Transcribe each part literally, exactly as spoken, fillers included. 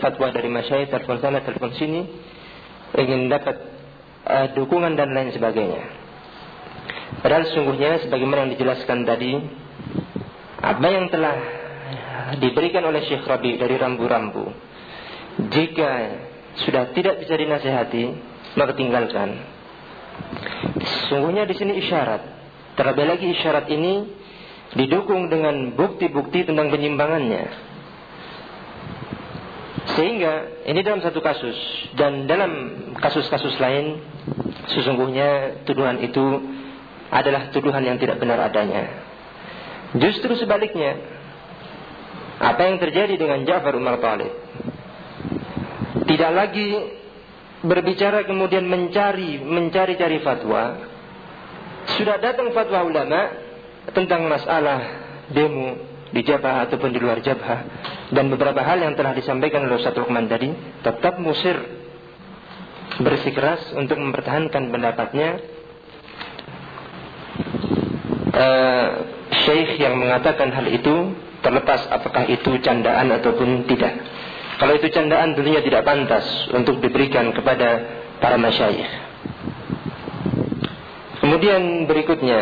fatwa dari masyayikh, telepon sana, telepon sini, ingin dapat uh, dukungan dan lain sebagainya. Padahal sesungguhnya sebagaimana yang dijelaskan tadi, apa yang telah diberikan oleh Syekh Rabi dari rambu-rambu, jika sudah tidak bisa dinasihati, maka tinggalkan. Sesungguhnya di sini isyarat, terlebih lagi isyarat ini didukung dengan bukti-bukti tentang penyimpangannya. Sehingga ini dalam satu kasus, dan dalam kasus-kasus lain sesungguhnya tuduhan itu adalah tuduhan yang tidak benar adanya. Justru sebaliknya, apa yang terjadi dengan Ja'far Umar Thalib, tidak lagi berbicara kemudian mencari mencari-cari fatwa. Sudah datang fatwa ulama tentang masalah demo di Jabhah ataupun di luar Jabhah, dan beberapa hal yang telah disampaikan oleh Ustaz Luqman tadi, tetap musir bersikeras untuk mempertahankan pendapatnya. uh, Syekh yang mengatakan hal itu, terlepas apakah itu candaan ataupun tidak. Kalau itu candaan tentunya tidak pantas untuk diberikan kepada para masyayikh. Kemudian berikutnya,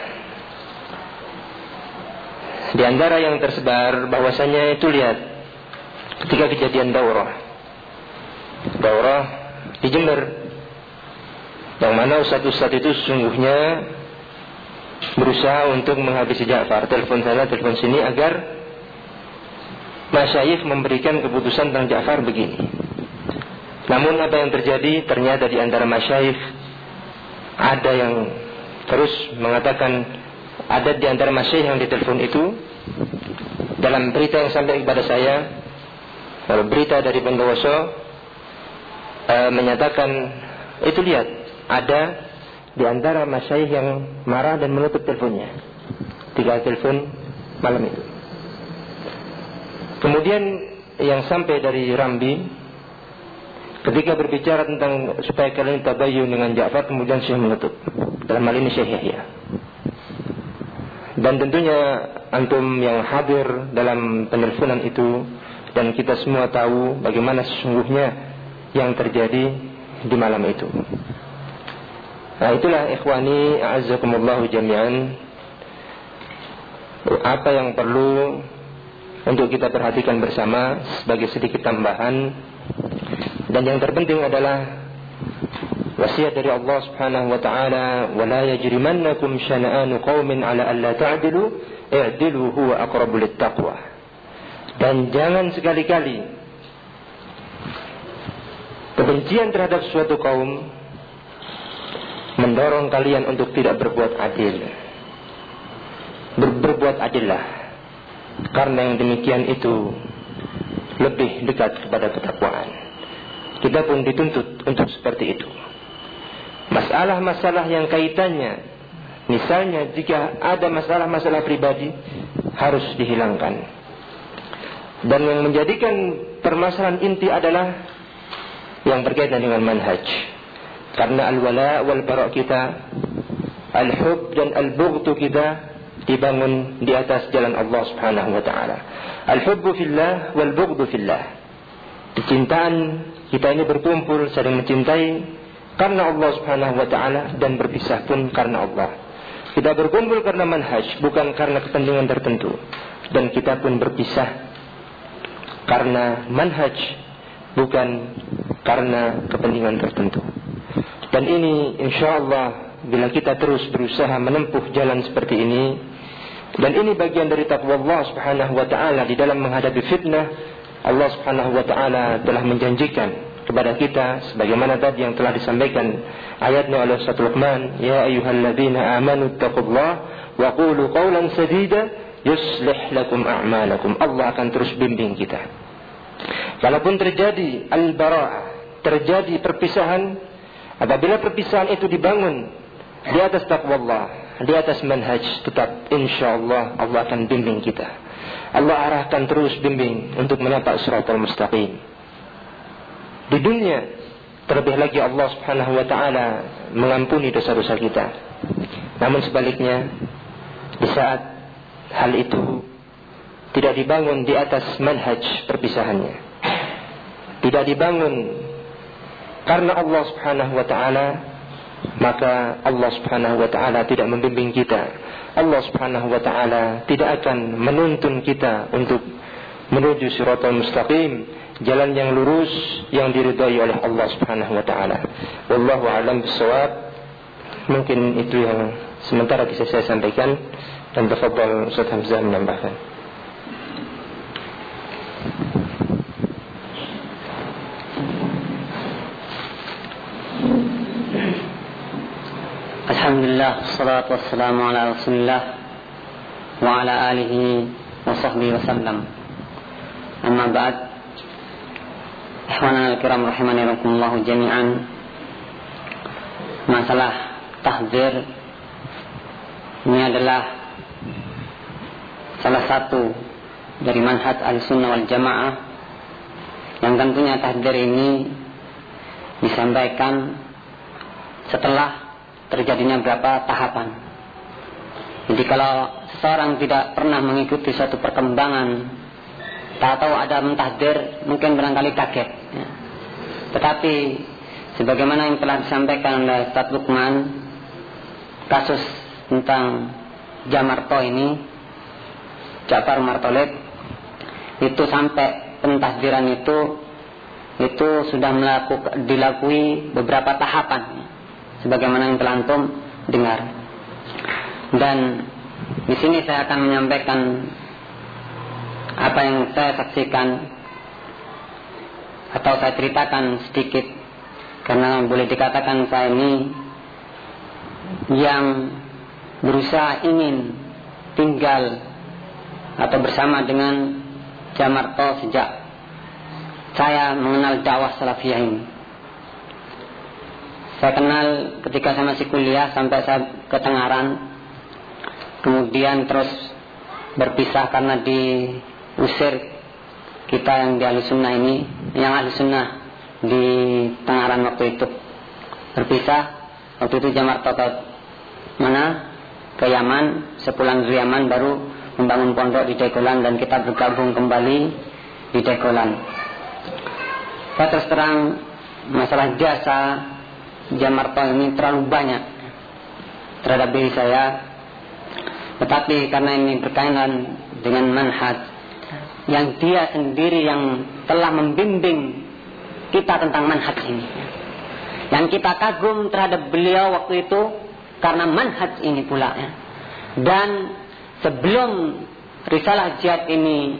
di antara yang tersebar bahwasanya itu, lihat, ketika kejadian daurah daurah di Jember, yang mana ustaz-ustaz itu sesungguhnya berusaha untuk menghabisi Ja'far, telepon sana, telepon sini, agar masyayikh memberikan keputusan tentang Ja'far begini. Namun apa yang terjadi, ternyata di antara masyayikh ada yang terus mengatakan, ada di antara masyayikh yang ditelepon itu, dalam berita yang sampai kepada saya, berita dari Bondowoso, e, menyatakan, itu lihat, ada di antara masyayikh yang marah dan menutup teleponnya. Tiga telepon malam itu. Kemudian yang sampai dari Rambi, ketika berbicara tentang supaya kalian tabayyun dengan Ja'far, kemudian Syekh menutup. Dalam hal ini Syekh Yahya. Dan tentunya antum yang hadir dalam penelponan itu, dan kita semua tahu bagaimana sesungguhnya yang terjadi di malam itu. Nah, itulah ikhwani a'azzakumullahu jami'an, apa yang perlu untuk kita perhatikan bersama sebagai sedikit tambahan. Dan yang terpenting adalah wasiat dari Allah Subhanahu wa taala, "Wala yajrimannakum syana'anu qaumin 'ala alla ta'dilu, i'dilu huwa aqrabu lit-taqwa." Dan jangan sekali-kali kebencian terhadap suatu kaum mendorong kalian untuk tidak berbuat adil. Ber, berbuat adillah, karena yang demikian itu lebih dekat kepada ketakwaan. Kita pun dituntut untuk seperti itu. Masalah-masalah yang kaitannya, misalnya jika ada masalah-masalah pribadi, harus dihilangkan. Dan yang menjadikan permasalahan inti adalah yang berkaitan dengan manhaj. Karena al-wala wal-bara kita, al-hub dan al-bughdu kita dibangun di atas jalan Allah Subhanahu wa taala. Al-hubbu fillah wal-bughdu fillah. Kecintaan kita ini berkumpul saling mencintai karena Allah Subhanahu wa taala, dan berpisah pun karena Allah. Kita berkumpul karena manhaj, bukan karena kepentingan tertentu. Dan kita pun berpisah karena manhaj, bukan karena kepentingan tertentu. Dan ini insyaallah, bila kita terus berusaha menempuh jalan seperti ini, dan ini bagian dari taqwa Allah Subhanahu wa taala di dalam menghadapi fitnah, Allah Subhanahu wa taala telah menjanjikan kepada kita sebagaimana tadi yang telah disampaikan ayatnya oleh Ustaz Luqman, "Ya ayyuhalladzina amanu taqullaha wa qulu qawlan sadida yuslih lakum a'malakum." Allah akan terus bimbing kita. Walaupun terjadi al-bara'ah, terjadi perpisahan, apabila perpisahan itu dibangun di atas taqwa Allah, di atas manhaj, tetap insyaallah Allah akan bimbing kita. Allah arahkan terus bimbing untuk menapak siratal mustaqim. Di dunia, terlebih lagi Allah Subhanahu wa taala mengampuni dosa-dosa kita. Namun sebaliknya, di saat hal itu tidak dibangun di atas manhaj perpisahannya, tidak dibangun karena Allah Subhanahu wa taala, maka Allah Subhanahu wa taala tidak membimbing kita. Allah Subhanahu wa taala tidak akan menuntun kita untuk menuju siratal mustaqim, jalan yang lurus yang diridhai oleh Allah Subhanahu wa taala. Wallahu a'lam bissawab. Mungkin itu yang sementara bisa saya sampaikan, dan tafadhal Ustaz Hamzah menambahkan. Alhamdulillah, wassalatu wassalamu ala Rasulillah wa ala alihi wa sahbihi wasallam. Amma ba'd. Ikhwanana al-kiram rahimani rahimakumullah jami'an. Masalah tahdzir ini adalah salah satu dari manhaj Ahlussunnah wal Jamaah, yang tentunya tahdzir ini disampaikan setelah terjadinya beberapa tahapan. Jadi kalau seseorang tidak pernah mengikuti suatu perkembangan, tak tahu ada mentahdzir, mungkin barangkali kaget ya. Tetapi sebagaimana yang telah disampaikan oleh Ustaz Luqman, kasus tentang Jamarto ini, Ja'far Martolet, itu sampai pentahdziran itu itu sudah melakukan dilakui beberapa tahapan, sebagaimana yang telah antum dengar. Dan di sini saya akan menyampaikan apa yang saya saksikan atau saya ceritakan sedikit, karena boleh dikatakan saya ini yang berusaha ingin tinggal atau bersama dengan Jamarto sejak saya mengenal dakwah salafiyah ini. Saya kenal ketika saya masih kuliah sampai saya ke Tengaran, kemudian terus berpisah karena diusir kita yang di Ahlussunnah ini, yang Ahlussunnah di Tengaran waktu itu berpisah. Waktu itu Jamarto ke mana? Ke Yaman. Sepulang dari Yaman baru membangun pondok di Dagolan, dan kita bergabung kembali di Dagolan. Saya terus terang, masalah jasa Jamarto ini terlalu banyak terhadap diri saya. Tetapi karena ini berkaitan dengan manhaj yang dia sendiri yang telah membimbing kita tentang manhaj ini, yang kita kagum terhadap beliau waktu itu karena manhaj ini pula ya. Dan sebelum risalah jihad ini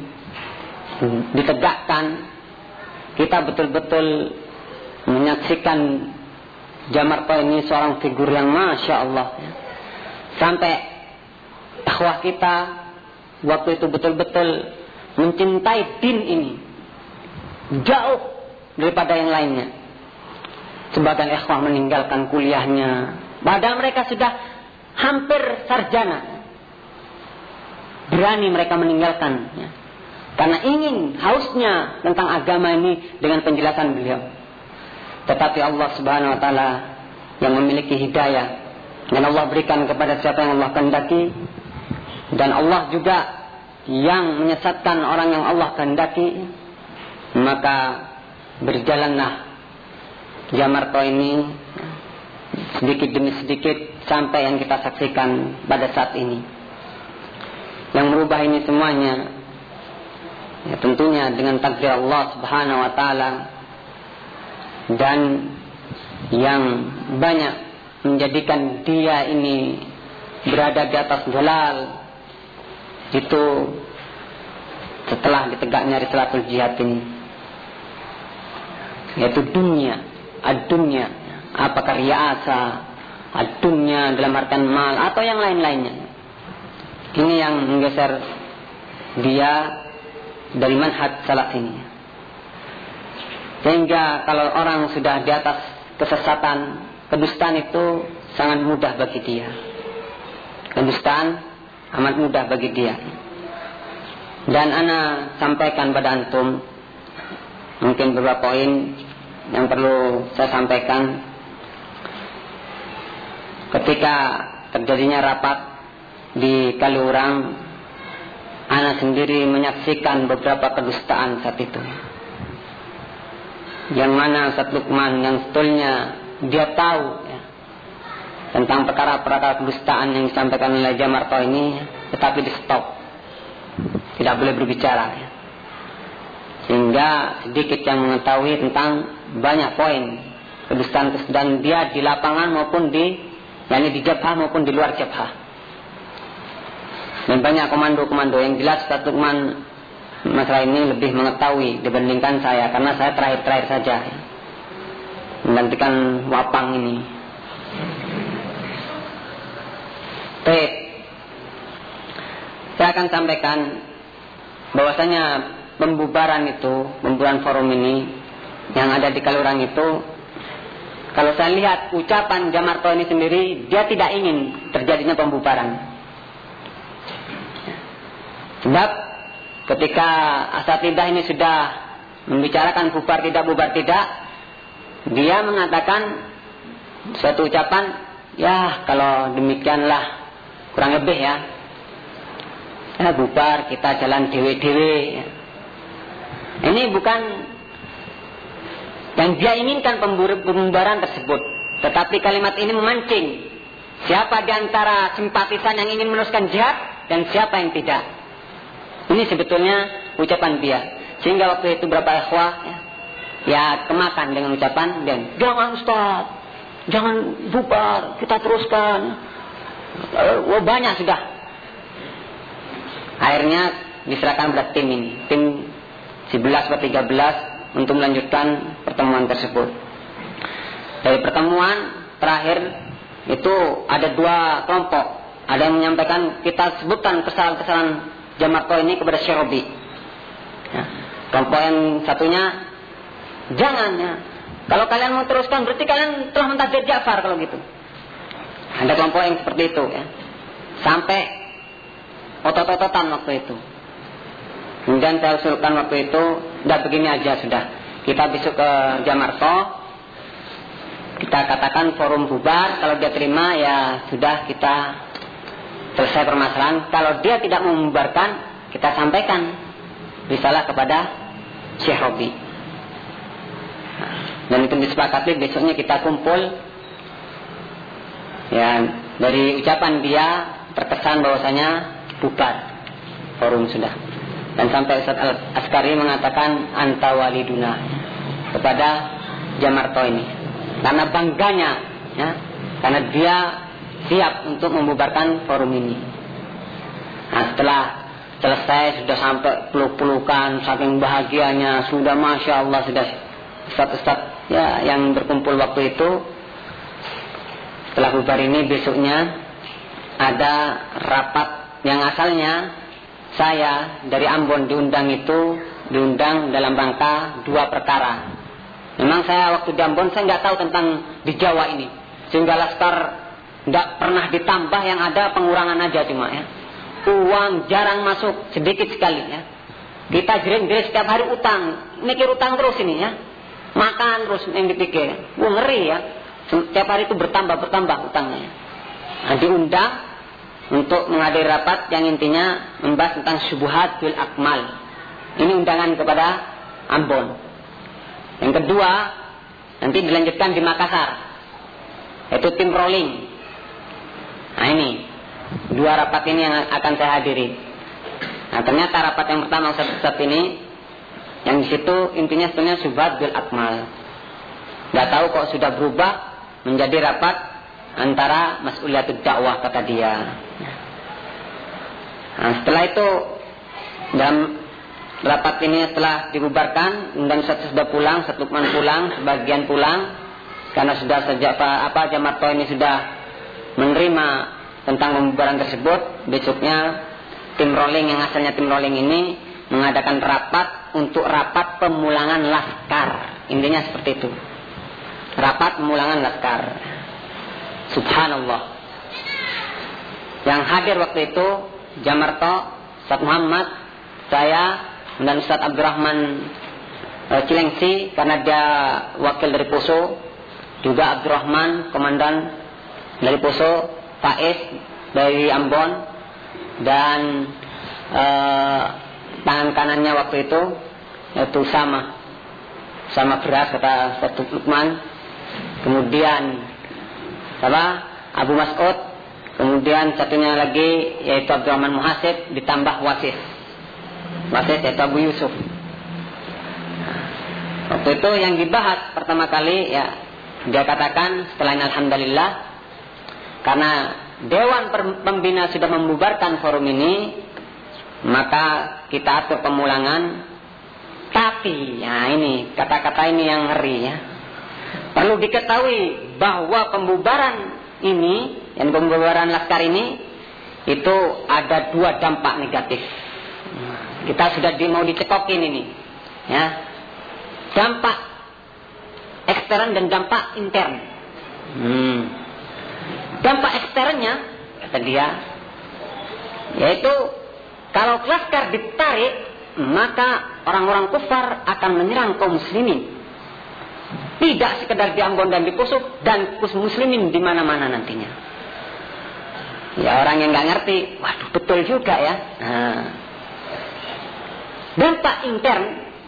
ditegakkan, kita betul-betul menyaksikan Jamarto ini seorang figur yang Masya Allah ya. Sampai dakwah kita waktu itu betul-betul mencintai din ini jauh daripada yang lainnya. Sebagian ikhwah meninggalkan kuliahnya, padahal mereka sudah hampir sarjana, berani mereka meninggalkannya karena ingin hausnya tentang agama ini dengan penjelasan beliau. Tetapi Allah Subhanahu wa taala yang memiliki hidayah, dan Allah berikan kepada siapa yang Allah kehendaki, dan Allah juga yang menyesatkan orang yang Allah kehendaki. Maka berjalanlah Jamarto ini sedikit demi sedikit sampai yang kita saksikan pada saat ini. Yang merubah ini semuanya ya tentunya dengan takdir Allah Subhanahu wa taala, dan yang banyak menjadikan dia ini berada di atas dalal itu setelah ditegaknya risalatul jihad ini, yaitu dunia, ad-dunya, apakah riasa, ad-dunya dalam artian mal atau yang lain-lainnya. Ini yang menggeser dia dari manhaj salaf ini. Sehingga kalau orang sudah di atas kesesatan, kedustaan itu sangat mudah bagi dia. Kedustaan amat mudah bagi dia. Dan ana sampaikan pada antum mungkin beberapa poin yang perlu saya sampaikan. Ketika terjadinya rapat di Kaliurang, ana sendiri menyaksikan beberapa kedustaan saat itu. yang mana Ustaz Lukman yang sebetulnya dia tahu ya, tentang perkara-perkara kedustaan yang disampaikan oleh Jamarto ini, tetapi di stop, tidak boleh berbicara ya. Sehingga sedikit yang mengetahui tentang banyak poin kedustaan-kedustaan dia di lapangan maupun di yakni di jabhah maupun di luar jabhah. Dan banyak komando-komando yang jelas Ustaz Lukman masalah ini lebih mengetahui dibandingkan saya, karena saya terakhir-terakhir saja ya, menggantikan Wapang ini. Baik, saya akan sampaikan bahwasanya pembubaran itu, pembubaran forum ini yang ada di Kalurang itu, kalau saya lihat ucapan Jamarto ini sendiri, dia tidak ingin terjadinya pembubaran. Sebab ketika asatidzah ini sudah membicarakan bubar tidak, bubar tidak, dia mengatakan suatu ucapan, ya kalau demikianlah kurang lebih ya, ya bubar, kita jalan dewe-dewe ya. Ini bukan yang dia inginkan pembubaran tersebut, tetapi kalimat ini memancing siapa di antara simpatisan yang ingin meneruskan jihad dan siapa yang tidak. Ini sebetulnya ucapan dia, sehingga waktu itu beberapa ikhwah ya, ya kemakan dengan ucapan dan jangan Ustaz, jangan bubar, kita teruskan. Wah, banyak sudah. Akhirnya diserahkan pada tim ini, tim sebelas atau tiga belas untuk melanjutkan pertemuan tersebut. Dari pertemuan terakhir itu ada dua kelompok. Ada yang menyampaikan, kita sebutkan kesalahan-kesalahan Jamarto ini kepada Syekh Robi. Ya. Kelompok yang satunya, jangan ya, kalau kalian mau teruskan berarti kalian telah mentahdir Ja'far kalau gitu. Ada kelompok yang seperti itu ya. Sampai otot-ototan waktu itu. Kemudian saya usulkan waktu itu, udah begini aja sudah, kita besok ke Jamarto, kita katakan forum bubar, kalau dia terima ya sudah, kita selesai permasalahan. Kalau dia tidak membubarkan, kita sampaikan risalah kepada Syekh Robi. Dan itu disepakati, besoknya kita kumpul. Ya, dari ucapan dia terkesan bahwasanya bubar forum sudah. Dan sampai Ustaz Al-Askari mengatakan anta waliduna kepada Jamarto ini, karena bangganya ya, karena dia siap untuk membubarkan forum ini. Nah, setelah selesai sudah sampai peluk-pelukan, saking bahagianya, sudah masya Allah, sudah ustaz-ustaz ya yang berkumpul waktu itu. Setelah bubar ini besoknya ada rapat yang asalnya saya dari Ambon diundang, itu diundang dalam rangka dua perkara. Memang saya waktu di Ambon saya nggak tahu tentang di Jawa ini, sehingga laskar nggak pernah ditambah, yang ada pengurangan aja cuma ya. Uang jarang masuk, sedikit sekali ya. Kita jering-jering setiap hari utang, mikir utang terus ini ya. Makan terus yang dipikir, wah ngeri ya. Setiap hari itu bertambah bertambah utangnya. Nah, diundang untuk menghadiri rapat yang intinya membahas tentang syubhat bil akmal. Ini undangan kepada Ambon. Yang kedua nanti dilanjutkan di Makassar, yaitu tim rolling. Nah ini dua rapat ini yang akan saya hadiri. Nah ternyata rapat yang pertama Ustaz ini, yang di situ intinya sebenarnya syubhat bil akmal. Gak tahu kok sudah berubah menjadi rapat antara mas'uliyatud dakwah kata dia. Nah, setelah itu dalam rapat ini setelah dibubarkan, dan Ustaz sudah pulang, Ustaz Lukman pulang, sebagian pulang karena sudah sejak apa, apa Jamarto ini sudah menerima tentang pembubaran tersebut. Besoknya tim rolling yang asalnya tim rolling ini mengadakan rapat untuk rapat pemulangan laskar. Intinya seperti itu. Rapat pemulangan laskar. Subhanallah. Yang hadir waktu itu Jamarto, Ustaz Muhammad, saya dan Ustaz Abdurrahman e, Cilengsi karena dia wakil dari Poso, juga Abdurrahman komandan dari Poso, Faiz dari Ambon, dan e, tangan kanannya waktu itu yaitu Sama. sama beras kata Ustaz Lukman. Kemudian apa? Abu Mas'ud. Kemudian satunya lagi yaitu Abdurrahman Muhasib ditambah Wasis. Wasis yaitu Abu Yusuf. Waktu itu yang dibahas pertama kali ya dia katakan setelah ini alhamdulillah karena Dewan Pembina sudah membubarkan forum ini, maka kita atur pemulangan. Tapi, ya ini kata-kata ini yang ngeri ya. Perlu diketahui bahwa pembubaran ini, yang pembubaran Laskar ini, itu ada dua dampak negatif. Kita sudah di, mau dicekokin ini, ya. Dampak ekstern dan dampak intern. Hmm. Dampak eksternnya, kata dia, yaitu kalau Laskar ditarik, maka orang-orang kufar akan menyerang kaum muslimin. Tidak sekedar di Ambon dan di Kusuk, dan kaum muslimin di mana-mana nantinya. Ya orang yang nggak ngerti, waduh betul juga ya. Nah. Dampak intern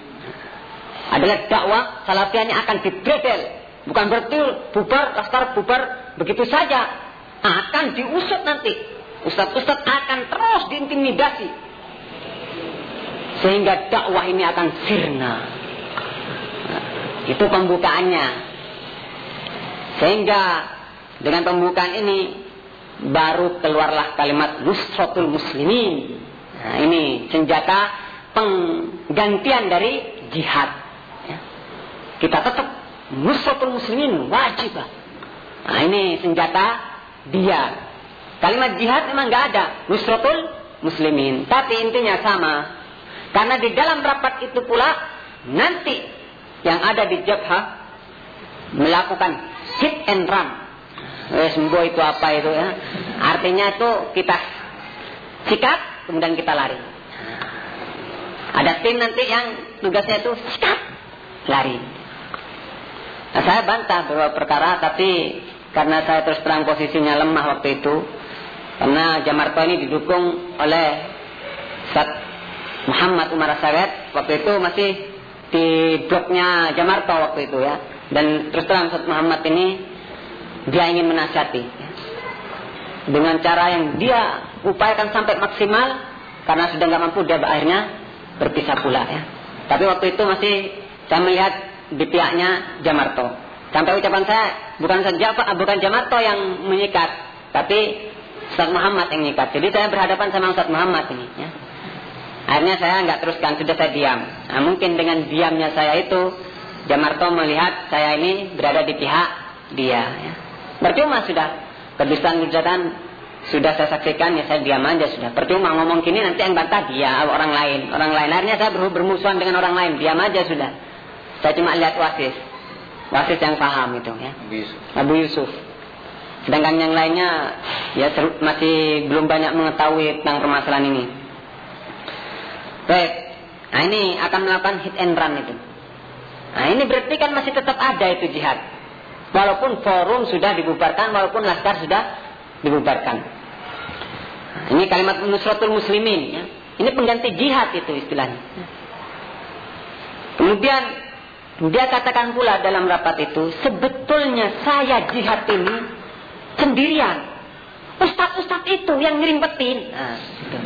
adalah dakwah salafiannya akan dibredel. Bukan berarti bubar, Laskar bubar begitu saja. Akan diusut nanti. Ustadz-ustadz akan terus diintimidasi. Sehingga dakwah ini akan sirna. Nah, itu pembukaannya. Sehingga dengan pembukaan ini baru keluarlah kalimat nusratul muslimin. Nah, ini senjata penggantian dari jihad. Ya. Kita tetap nusratul muslimin wajib. Nah, ini senjata dia. Kalimat jihad memang nggak ada, nusratul muslimin. Tapi intinya sama. Karena di dalam rapat itu pula nanti yang ada di Jabhah melakukan hit and run. Eh, sembo itu apa itu ya? Artinya itu kita sikat kemudian kita lari. Ada tim nanti yang tugasnya itu sikat lari. Nah, saya bantah beberapa perkara, tapi karena saya terus terang posisinya lemah waktu itu, karena Jamarto ini didukung oleh Ustaz Muhammad Umar Asawet, waktu itu masih di blognya Jamarto waktu itu ya. Dan terus terang Ustaz Muhammad ini dia ingin menasihati ya. Dengan cara yang dia upayakan sampai maksimal, karena sudah nggak mampu dia akhirnya berpisah pula ya. Tapi waktu itu masih saya melihat di pihaknya Jamarto. Sampai ucapan saya bukan saja bukan Jamarto yang menyikat, tapi Ustaz Muhammad yang menyikat. Jadi saya berhadapan sama Ustaz Muhammad ini ya. Akhirnya saya nggak teruskan, sudah saya diam. Nah, mungkin dengan diamnya saya itu Jamarto melihat saya ini berada di pihak dia ya. Percuma sudah kedustaan-kedustaan sudah saya saksikan, ya saya diam aja sudah. Percuma ngomong gini nanti yang bantah dia orang lain, orang lain. Akhirnya saya bermusuhan dengan orang lain, diam aja sudah. Saya cuma lihat Wasis, Wasis yang paham itu ya, Abu Yusuf. Abu Yusuf. Sedangkan yang lainnya ya masih belum banyak mengetahui tentang permasalahan ini. Baik, nah ini akan melakukan hit and run itu. Nah ini berarti kan masih tetap ada itu jihad. Walaupun forum sudah dibubarkan, walaupun Laskar sudah dibubarkan. Nah, ini kalimat nusratul muslimin ya. Ini pengganti jihad itu istilahnya. Kemudian dia katakan pula dalam rapat itu, sebetulnya saya jihad ini sendirian. Ustadz-ustadz itu yang ngerimpetin. Nah, gitu.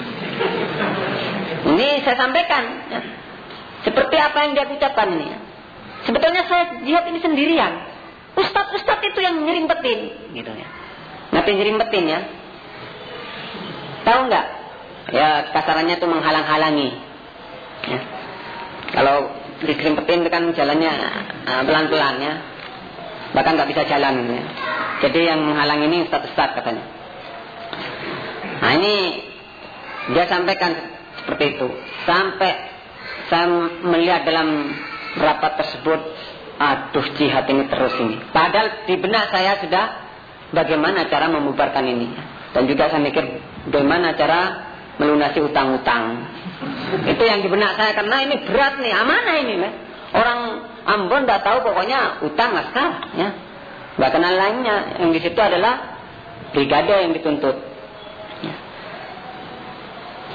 Ini saya sampaikan ya. Seperti apa yang dia ucapkan ini ya. Sebetulnya saya jihad ini sendirian. Ustadz-ustadz itu yang ngerimpetin gitu ya. Nanti ngerimpetin ya. Tahu nggak? Ya kasarannya itu menghalang-halangi ya. Kalau dirimpetin itu kan jalannya uh, pelan-pelan ya. Bahkan nggak bisa jalan ya. Jadi yang menghalang ini ustadz-ustadz katanya. Nah ini dia sampaikan seperti itu. Sampai saya melihat dalam rapat tersebut, aduh jihad ini terus ini. Padahal di benak saya sudah bagaimana cara membubarkan ini. Dan juga saya mikir bagaimana cara melunasi utang-utang. Itu yang di benak saya, karena ini berat nih, amanah ini. Nih. Orang Ambon tidak tahu pokoknya utang Laskar. Ya. Bahkan lainnya yang di situ adalah brigade yang dituntut.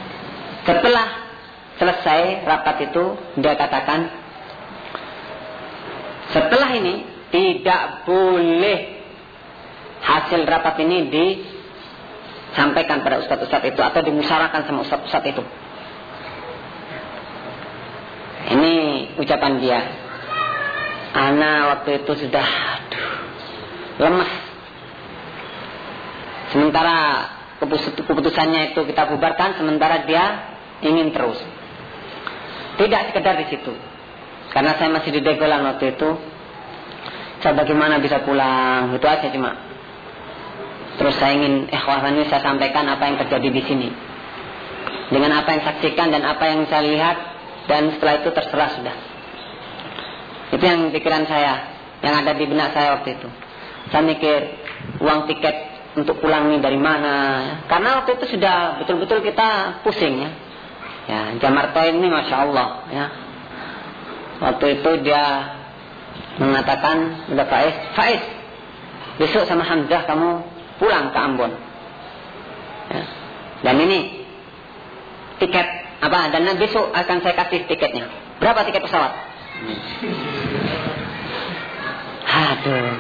Setelah selesai rapat itu, dia katakan, Setelah ini tidak boleh hasil rapat ini disampaikan pada ustadz-ustadz itu atau dimusyawarahkan sama ustadz-ustadz itu. Ini ucapan dia. Ana waktu itu sudah aduh, lemas. Sementara keputusannya itu kita bubarkan, sementara dia ingin terus. Tidak sekedar di situ. Karena saya masih di Degolan waktu itu. Saya bagaimana bisa pulang? Itu aja cuma. Terus saya ingin ikhwan ini saya sampaikan apa yang terjadi di sini. Dengan apa yang saksikan dan apa yang saya lihat, dan setelah itu terserah sudah. Itu yang pikiran saya, yang ada di benak saya waktu itu. Saya mikir uang tiket untuk pulang ini dari mana? Karena waktu itu sudah betul-betul kita pusing ya. Ya, Jamarto ini masya Allah ya. Waktu itu dia mengatakan udah Faiz, Faiz, besok sama Hamzah kamu pulang ke Ambon. Ya. Dan ini tiket apa? Dan besok akan saya kasih tiketnya. Berapa tiket pesawat? Aduh.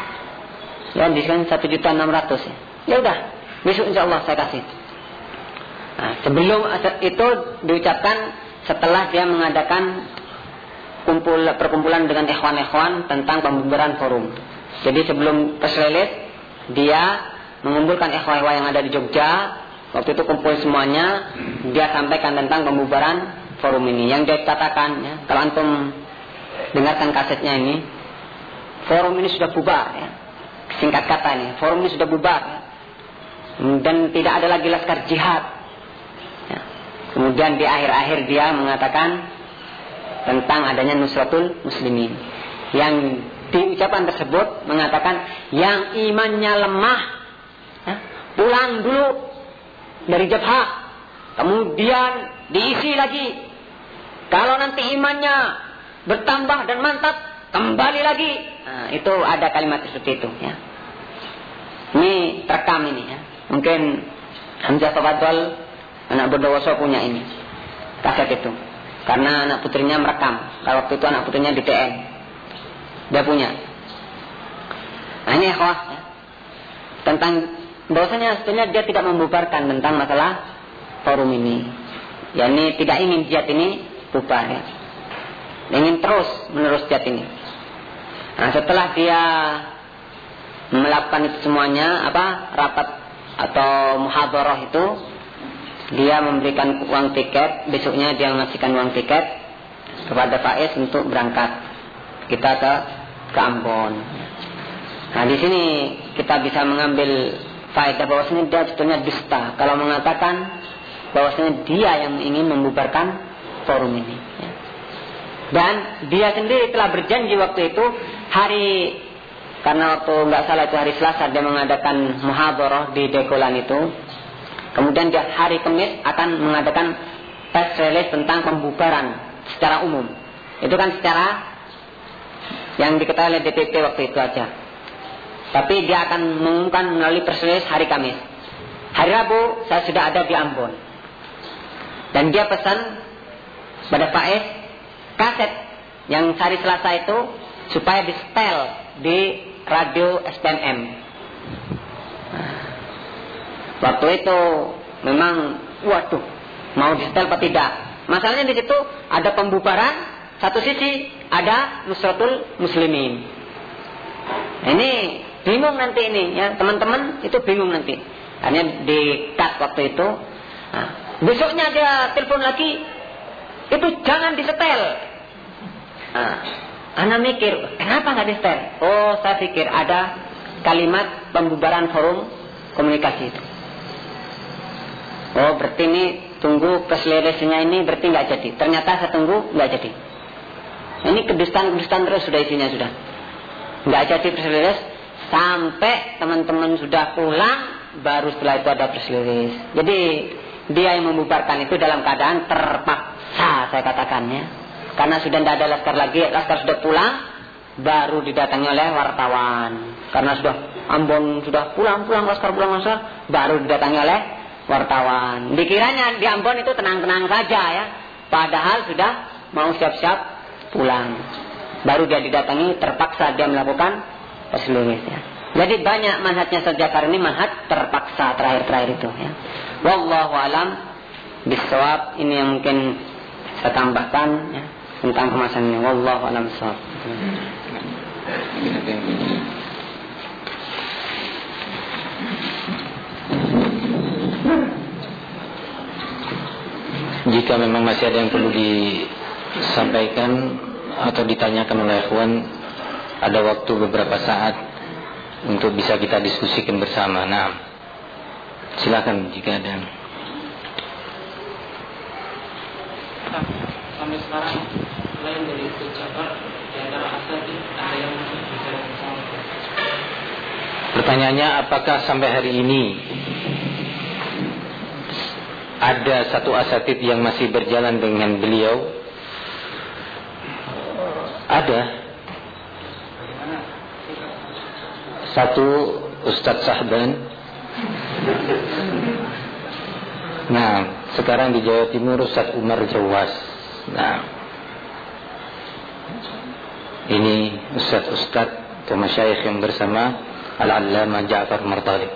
Ya diskon satu juta enam ratus ya. Ya udah, besok insya Allah saya kasih. Nah, sebelum itu diucapkan setelah dia mengadakan kumpul perkumpulan dengan ikhwan-ikhwan tentang pembubaran forum. Jadi sebelum press release dia mengumpulkan ikhwan-ikhwan yang ada di Jogja. Waktu itu kumpul semuanya, dia sampaikan tentang pembubaran forum ini. Yang dia katakan ya, kalau antum dengarkan kasetnya ini, forum ini sudah bubar ya. Singkat kata ini, forum ini sudah bubar ya. Dan tidak ada lagi laskar jihad. Ya. Kemudian di akhir-akhir dia mengatakan tentang adanya Nusratul Muslimin. Yang di ucapan tersebut mengatakan yang imannya lemah ya, pulang dulu dari Jabhah, kemudian diisi lagi. Kalau nanti imannya bertambah dan mantap, kembali lagi. Nah, itu ada kalimat seperti itu ya. Ini terekam ini ya. Mungkin Hamzah Tafadhol anak Bondowoso punya ini kaset itu. Karena anak putrinya merekam. Kalau waktu itu anak putrinya di T N. Dia punya. Nah ini ikhwah ya. Tentang bahwasanya sebetulnya dia tidak membubarkan tentang masalah forum ini. Ya ini tidak ingin jihad ini bubar ya. Ingin terus menerus jihad ini. Nah setelah dia melakukan itu semuanya, apa rapat atau muhadharah itu, dia memberikan uang tiket. Besoknya dia mengasihkan uang tiket kepada Faiz untuk berangkat kita ke ke Ambon. Nah di sini kita bisa mengambil faedah bahwasanya dia sebetulnya dusta kalau mengatakan bahwasanya dia yang ingin membubarkan forum ini. Dan dia sendiri telah berjanji waktu itu hari, karena waktu nggak salah itu hari Selasa dia mengadakan muhadharah di Degolan itu. Kemudian dia hari Kamis akan mengadakan press release tentang pembubaran secara umum. Itu kan secara yang diketahui oleh D P P waktu itu aja. Tapi dia akan mengumumkan melalui press release hari Kamis. Hari Rabu saya sudah ada di Ambon. Dan dia pesan pada Faiz kaset yang hari Selasa itu supaya di setel di radio S P M M. Waktu itu memang waduh mau di setel atau tidak. Masalahnya di situ ada pembubaran, satu sisi ada Nusratul Muslimin. Ini bingung nanti ini ya teman-teman, itu bingung nanti. Hanya di cut waktu itu. Nah, besoknya dia telepon lagi, itu jangan disetel. Nah, Ana mikir, kenapa nggak disetel? Oh, saya pikir ada kalimat pembubaran forum komunikasi itu. Oh, berarti ini tunggu press release-nya ini berarti nggak jadi. Ternyata saya tunggu nggak jadi. Ini kedustaan-kedustaan terus sudah isinya sudah. Nggak jadi press release sampai teman-teman sudah pulang, baru setelah itu ada press release. Jadi dia yang membubarkan itu dalam keadaan terpaksa saya katakannya. Karena sudah tidak ada laskar lagi, laskar sudah pulang, baru didatangi oleh wartawan. Karena sudah Ambon sudah pulang-pulang, laskar pulang laskar, baru didatangi oleh wartawan. Dikiranya di Ambon itu tenang-tenang saja ya, padahal sudah mau siap-siap pulang. baru dia didatangi, terpaksa dia melakukan taslim ya. Jadi banyak manhajnya Syekh ini manhaj terpaksa terakhir-terakhir itu ya. Wallahu alam bisawab. Ini yang mungkin saya tambahkan ya, tentang pembahasan ini. Wallahu alam bisawab. Jika memang masih ada yang perlu disampaikan atau ditanyakan oleh ikhwan, ada waktu beberapa saat untuk bisa kita diskusikan bersama. Nah, silakan jika ada. Sampai sekarang selain dari ucapan di antara asatidz ada yang masih bicara bersama. Pertanyaannya, apakah sampai hari ini ada satu asatidz yang masih berjalan dengan beliau? Ada. Satu Ustadz Sahban. Nah, sekarang di Jawa Timur Ustadz Umar Jawas. Nah, ini Ustadz-Ustadz atau masyayikh yang bersama Al-Allamah Ja'far Martalib.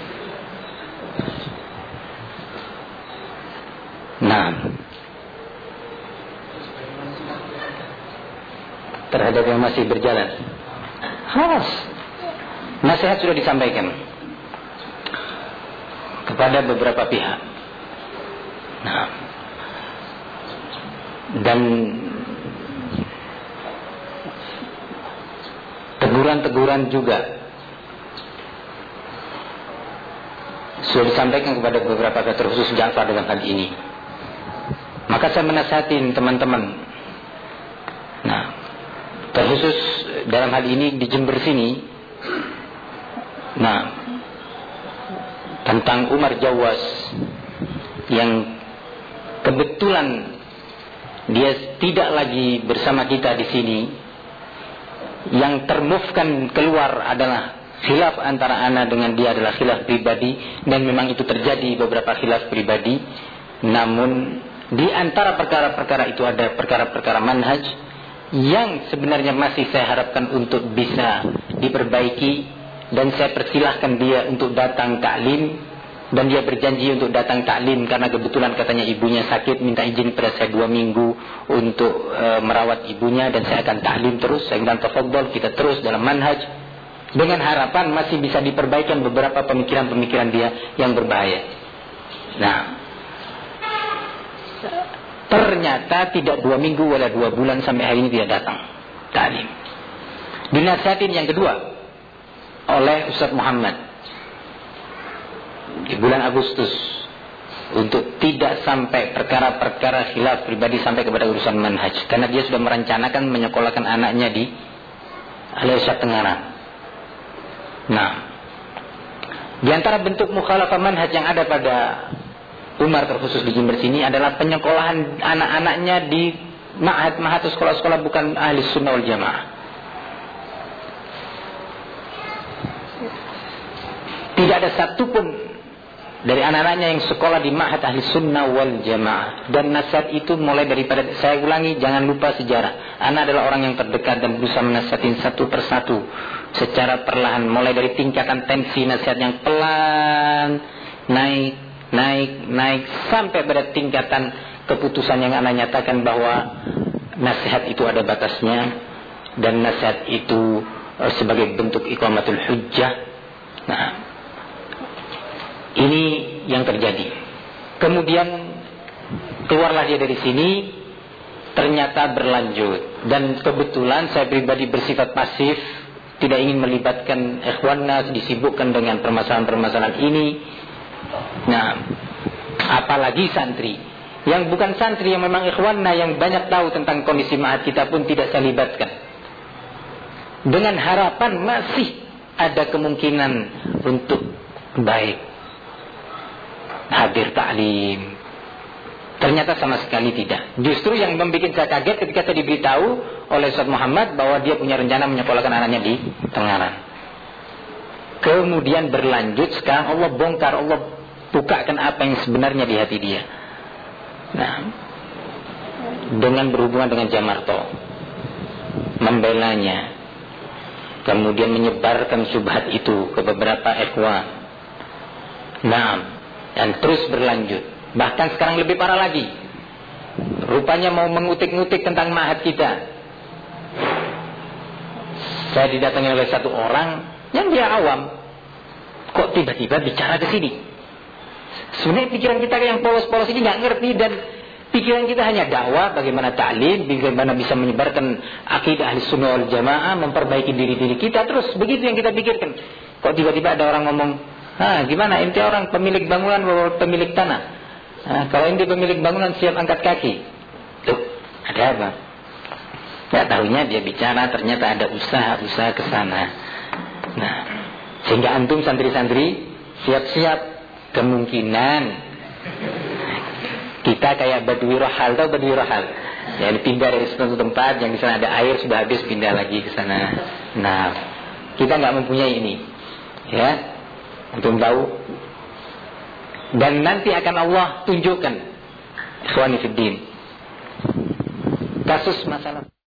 Nah, terhadap yang masih berjalan, halas, nasihat sudah disampaikan kepada beberapa pihak. Nah, dan teguran-teguran juga sudah disampaikan kepada beberapa pihak, terkhusus Ja'far dalam hal ini. Maka saya menasihatin teman-teman, nah, terkhusus dalam hal ini di Jember sini, nah, tentang Umar Jawas yang kebetulan dia tidak lagi bersama kita di sini. Yang termufkan keluar adalah khilaf antara ana dengan dia adalah khilaf pribadi, dan memang itu terjadi beberapa khilaf pribadi. Namun di antara perkara-perkara itu ada perkara-perkara manhaj yang sebenarnya masih saya harapkan untuk bisa diperbaiki, dan saya persilahkan dia untuk datang taklim, dan dia berjanji untuk datang taklim karena kebetulan katanya ibunya sakit, minta izin pada saya dua minggu untuk e, merawat ibunya, dan saya akan taklim terus. Saya bilang tafadhol, kita terus dalam manhaj, dengan harapan masih bisa diperbaikan beberapa pemikiran-pemikiran dia yang berbahaya. Nah, ternyata tidak dua minggu wala dua bulan sampai hari ini tidak datang taklim. Dinasihatin yang kedua oleh Ustaz Muhammad di bulan Agustus untuk tidak sampai perkara-perkara khilaf pribadi sampai kepada urusan manhaj, karena dia sudah merencanakan menyekolahkan anaknya di Al-Irsyad Tengaran. Nah, di antara bentuk mukhalafah manhaj yang ada pada Umar terkhusus di Jember sini adalah penyekolahan anak-anaknya di ma'had-ma'had atau sekolah-sekolah bukan ahli sunnah wal jamaah. Tidak ada satupun dari anak-anaknya yang sekolah di ma'had ahli sunnah wal jamaah. Dan nasihat itu mulai daripada, saya ulangi, jangan lupa sejarah. Anak adalah orang yang terdekat dan berusaha menasihatin satu persatu secara perlahan, mulai dari tingkatan tensi nasihat yang pelan naik naik, naik, sampai pada tingkatan keputusan yang anak nyatakan bahwa nasihat itu ada batasnya, dan nasihat itu uh, sebagai bentuk iqamatul hujjah. Nah, ini yang terjadi. Kemudian keluarlah dia dari sini, ternyata berlanjut, dan kebetulan saya pribadi bersifat pasif, tidak ingin melibatkan ikhwanna, disibukkan dengan permasalahan-permasalahan ini. Nah, apalagi santri yang bukan santri, yang memang ikhwanna yang banyak tahu tentang kondisi ma'had kita pun tidak saya libatkan, dengan harapan masih ada kemungkinan untuk baik hadir taklim. Ternyata sama sekali tidak. Justru yang membuat saya kaget ketika saya diberitahu oleh Ustaz Muhammad bahwa dia punya rencana menyekolahkan anaknya di Tengaran. Kemudian berlanjut, sekarang Allah bongkar, Allah bukakan apa yang sebenarnya di hati dia. Nah, dengan berhubungan dengan Jamarto. membelanya, kemudian menyebarkan syubhat itu ke beberapa ikhwan. Nah, dan terus berlanjut. Bahkan sekarang lebih parah lagi. Rupanya mau mengutik-ngutik tentang ma'had kita. Saya didatangi oleh satu orang yang dia awam. Kok tiba-tiba bicara ke sini? Sebenarnya pikiran kita yang polos-polos ini nggak ngerti, dan pikiran kita hanya dakwah, bagaimana ta'lim, bagaimana bisa menyebarkan akidah ahli sunnah wal jamaah, memperbaiki diri-diri kita. Terus begitu yang kita pikirkan. Kok tiba-tiba ada orang ngomong, ah gimana ente orang pemilik bangunan atau pemilik tanah? Nah, kalau ente pemilik bangunan siap angkat kaki. Tuh, ada apa? Nggak tahunya dia bicara ternyata ada usaha-usaha ke sana. Nah, sehingga antum santri-santri siap-siap kemungkinan kita kayak badui rohal, tau badui rohal? Yang pindah dari suatu tempat yang di sana ada air, sudah habis pindah lagi ke sana. Nah, kita nggak mempunyai ini, ya, untuk tahu. Dan nanti akan Allah tunjukkan, ikhwani fiddin, kasus masalah